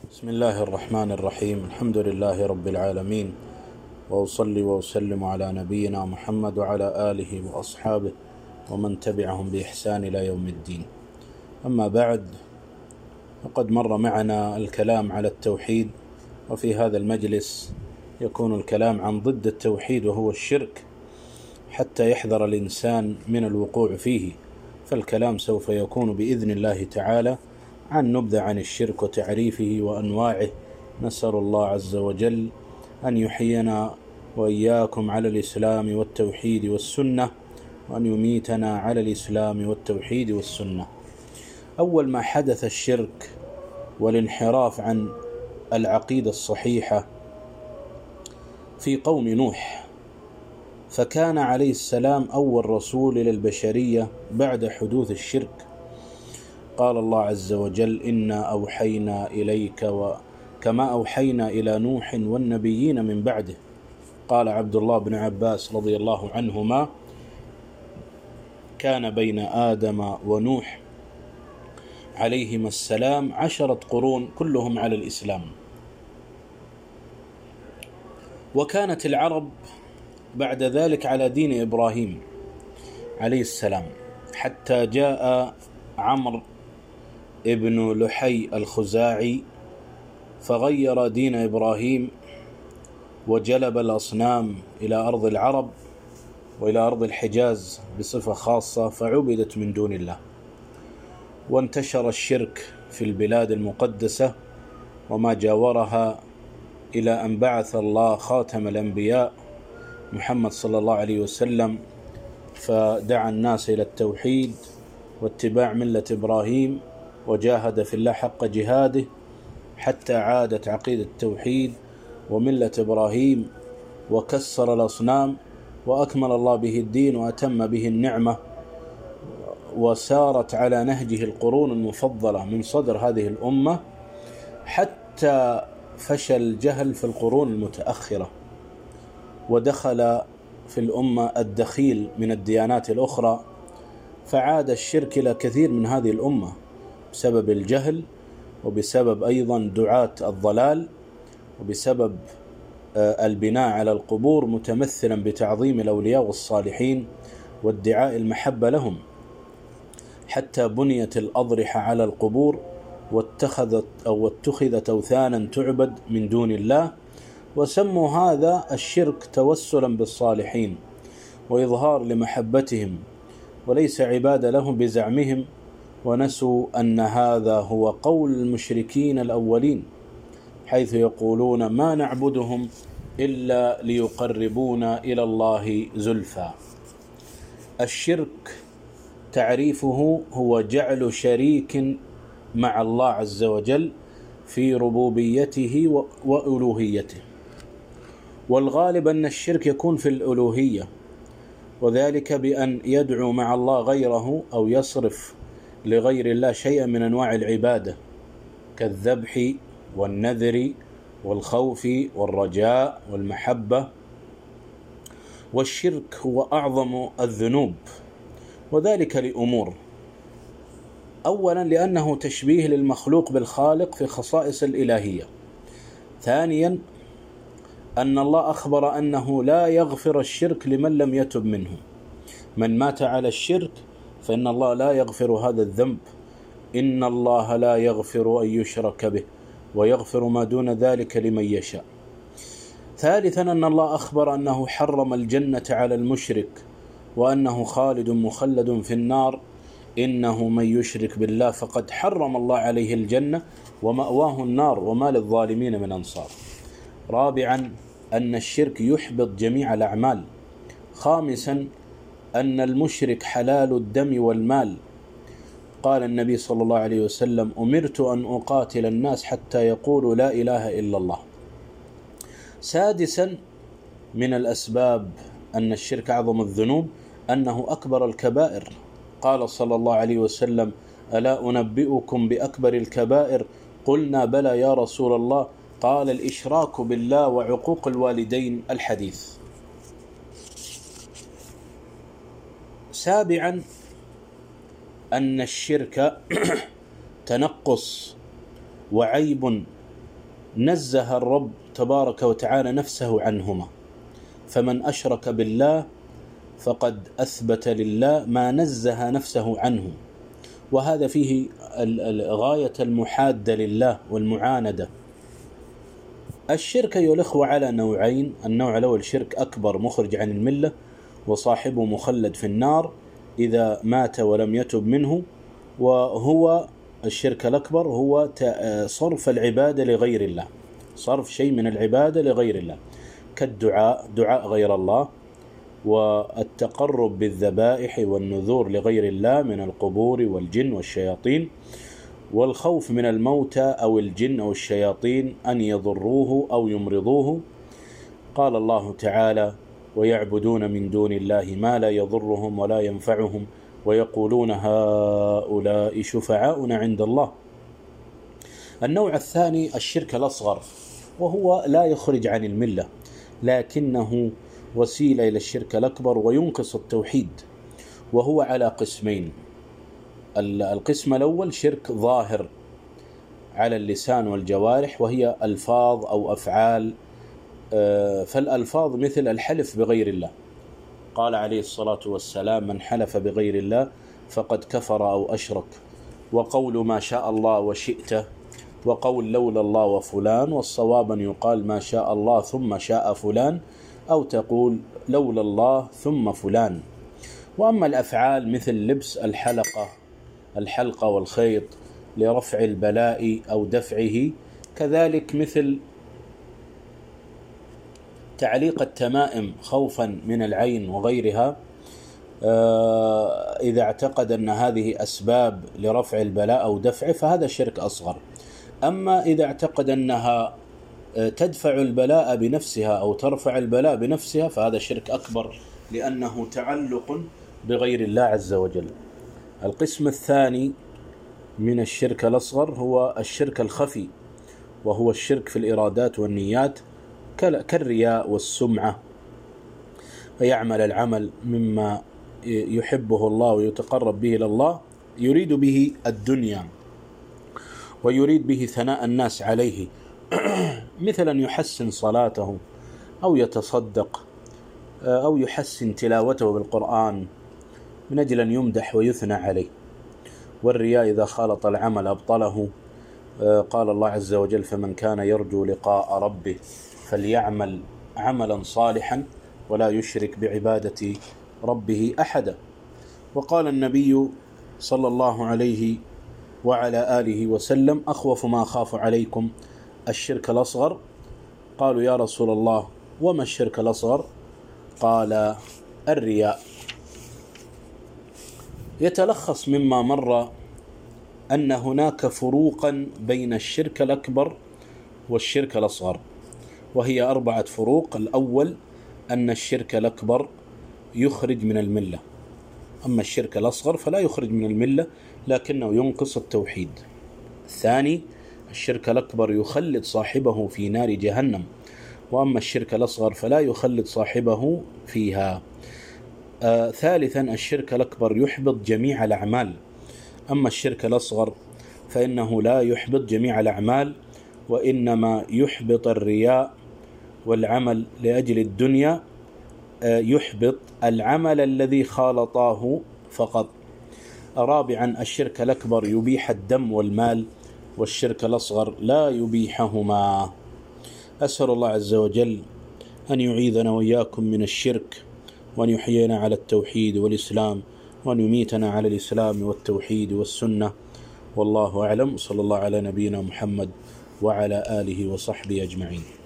بسم الله الرحمن الرحيم. الحمد لله رب العالمين، وأصلي وأسلم على نبينا محمد وعلى آله وأصحابه ومن تبعهم بإحسان إلى يوم الدين. أما بعد، فقد مر معنا الكلام على التوحيد، وفي هذا المجلس يكون الكلام عن ضد التوحيد وهو الشرك، حتى يحذر الإنسان من الوقوع فيه. فالكلام سوف يكون بإذن الله تعالى عن نبذة عن الشرك وتعريفه وأنواعه. نسأل الله عز وجل أن يحيينا وإياكم على الإسلام والتوحيد والسنة، وأن يميتنا على الإسلام والتوحيد والسنة. أول ما حدث الشرك والانحراف عن العقيدة الصحيحة في قوم نوح، فكان عليه السلام أول رسول إلى البشرية بعد حدوث الشرك. قال الله عز وجل: إنا أوحينا إليك كما أوحينا إلى نوح والنبيين من بعده. قال عبد الله بن عباس رضي الله عنهما: كان بين آدم ونوح عليهما السلام 10 قرون كلهم على الإسلام. وكانت العرب بعد ذلك على دين إبراهيم عليه السلام، حتى جاء عمرو ابن لحي الخزاعي فغير دين إبراهيم وجلب الأصنام إلى أرض العرب وإلى أرض الحجاز بصفة خاصة، فعبدت من دون الله، وانتشر الشرك في البلاد المقدسة وما جاورها، إلى أن بعث الله خاتم الأنبياء محمد صلى الله عليه وسلم، فدعا الناس إلى التوحيد واتباع ملة إبراهيم، وجاهد في الله حق جهاده حتى عادت عقيدة التوحيد وملة إبراهيم، وكسر الأصنام، وأكمل الله به الدين وأتم به النعمة، وسارت على نهجه القرون المفضلة من صدر هذه الأمة، حتى فشل الجهل في القرون المتأخرة، ودخل في الأمة الدخيل من الديانات الأخرى، فعاد الشرك إلى كثير من هذه الأمة بسبب الجهل، وبسبب أيضا دعاة الضلال، وبسبب البناء على القبور متمثلا بتعظيم الأولياء والصالحين وادعاء المحبة لهم، حتى بنيت الأضرحة على القبور واتخذت أوثانا تعبد من دون الله، وسموا هذا الشرك توسلا بالصالحين وإظهار لمحبتهم، وليس عبادة لهم بزعمهم، ونسوا أن هذا هو قول المشركين الأولين، حيث يقولون: ما نعبدهم إلا ليقربونا إلى الله زلفى. الشرك تعريفه هو جعل شريك مع الله عز وجل في ربوبيته وألوهيته، والغالب أن الشرك يكون في الألوهية، وذلك بأن يدعو مع الله غيره أو يصرف لغير الله شيئا من أنواع العبادة، كالذبح والنذر والخوف والرجاء والمحبة. والشرك هو أعظم الذنوب، وذلك لأمور: أولا، لأنه تشبيه للمخلوق بالخالق في خصائص الإلهية. ثانيا، أن الله أخبر أنه لا يغفر الشرك لمن لم يتب منه. من مات على الشرك فإن الله لا يغفر هذا الذنب. إن الله لا يغفر أن يشرك به ويغفر ما دون ذلك لمن يشاء. ثالثا، أن الله أخبر أنه حرم الجنة على المشرك، وأنه خالد مخلد في النار. إنه من يشرك بالله فقد حرم الله عليه الجنة ومأواه النار وما للظالمين من أنصار. رابعا، أن الشرك يحبط جميع الأعمال. خامسا، أن المشرك حلال الدم والمال. قال النبي صلى الله عليه وسلم: أمرت أن أقاتل الناس حتى يقولوا لا إله إلا الله. سادسا، من الأسباب أن الشرك أعظم الذنوب أنه أكبر الكبائر. قال صلى الله عليه وسلم: ألا أنبئكم بأكبر الكبائر؟ قلنا: بلى يا رسول الله. قال: الإشراك بالله وعقوق الوالدين. الحديث. سابعا، أن الشرك تنقص وعيب نزه الرب تبارك وتعالى نفسه عنهما، فمن أشرك بالله فقد أثبت لله ما نزه نفسه عنه، وهذا فيه غاية المحادة لله والمعاندة. الشرك أيها الأخوة على نوعين: النوع الأول شرك أكبر مخرج عن الملة وصاحبه مخلد في النار إذا مات ولم يتب منه، وهو الشرك الأكبر هو صرف العبادة لغير الله، صرف شيء من العبادة لغير الله، كالدعاء، دعاء غير الله، والتقرب بالذبائح والنذور لغير الله من القبور والجن والشياطين، والخوف من الموتى أو الجن أو الشياطين أن يضروه أو يمرضوه. قال الله تعالى: ويعبدون من دون الله ما لا يضرهم ولا ينفعهم ويقولون هؤلاء شفعاؤنا عند الله. النوع الثاني الشرك الأصغر، وهو لا يخرج عن الملة لكنه وسيلة إلى الشرك الأكبر وينقص التوحيد، وهو على قسمين: القسم الأول شرك ظاهر على اللسان والجوارح، وهي ألفاظ أو أفعال، فالألفاظ مثل الحلف بغير الله، قال عليه الصلاة والسلام: من حلف بغير الله فقد كفر أو أشرك، وقول ما شاء الله وشئت، وقول لولا الله وفلان، والصواب أن يقال ما شاء الله ثم شاء فلان، أو تقول لولا الله ثم فلان. وأما الأفعال مثل لبس الحلقة والخيط لرفع البلاء أو دفعه، كذلك مثل تعليق التمائم خوفا من العين وغيرها، إذا اعتقد أن هذه أسباب لرفع البلاء أو دفعه فهذا شرك أصغر. أما إذا اعتقد أنها تدفع البلاء بنفسها أو ترفع البلاء بنفسها فهذا شرك أكبر، لأنه تعلق بغير الله عز وجل. القسم الثاني من الشرك الأصغر هو الشرك الخفي، وهو الشرك في الإرادات والنيات، كالرياء والسمعة، فيعمل العمل مما يحبه الله ويتقرب به إلى الله، يريد به الدنيا ويريد به ثناء الناس عليه، مثل أن يحسن صلاته أو يتصدق أو يحسن تلاوته بالقرآن من أجل أن يمدح ويثنى عليه. والرياء إذا خالط العمل أبطله، قال الله عز وجل: فمن كان يرجو لقاء ربه فليعمل عملا صالحا ولا يشرك بعبادة ربه أحدا. وقال النبي صلى الله عليه وعلى آله وسلم: أخوف ما أخاف عليكم الشرك الأصغر. قالوا: يا رسول الله وما الشرك الأصغر؟ قال: الرياء. يتلخص مما مر أن هناك فروقا بين الشرك الأكبر والشرك الأصغر، وهي 4 فروق. الأول أن الشرك الأكبر يخرج من الملة، أما الشرك الأصغر فلا يخرج من الملة لكنه ينقص التوحيد. الثاني الشرك الأكبر يخلد صاحبه في نار جهنم، وأما الشرك الأصغر فلا يخلد صاحبه فيها. ثالثا الشرك الأكبر يحبط جميع الأعمال، أما الشرك الأصغر فإنه لا يحبط جميع الأعمال، وإنما يحبط الرياء والعمل لأجل الدنيا، يحبط العمل الذي خالطاه فقط. رابعا الشرك الأكبر يبيح الدم والمال، والشرك الأصغر لا يبيحهما. أسأل الله عز وجل أن يعيذنا وإياكم من الشرك، وأن يحيينا على التوحيد والإسلام، وأن يميتنا على الإسلام والتوحيد والسنة. والله أعلم. صلى الله على نبينا محمد وعلى آله وصحبه أجمعين.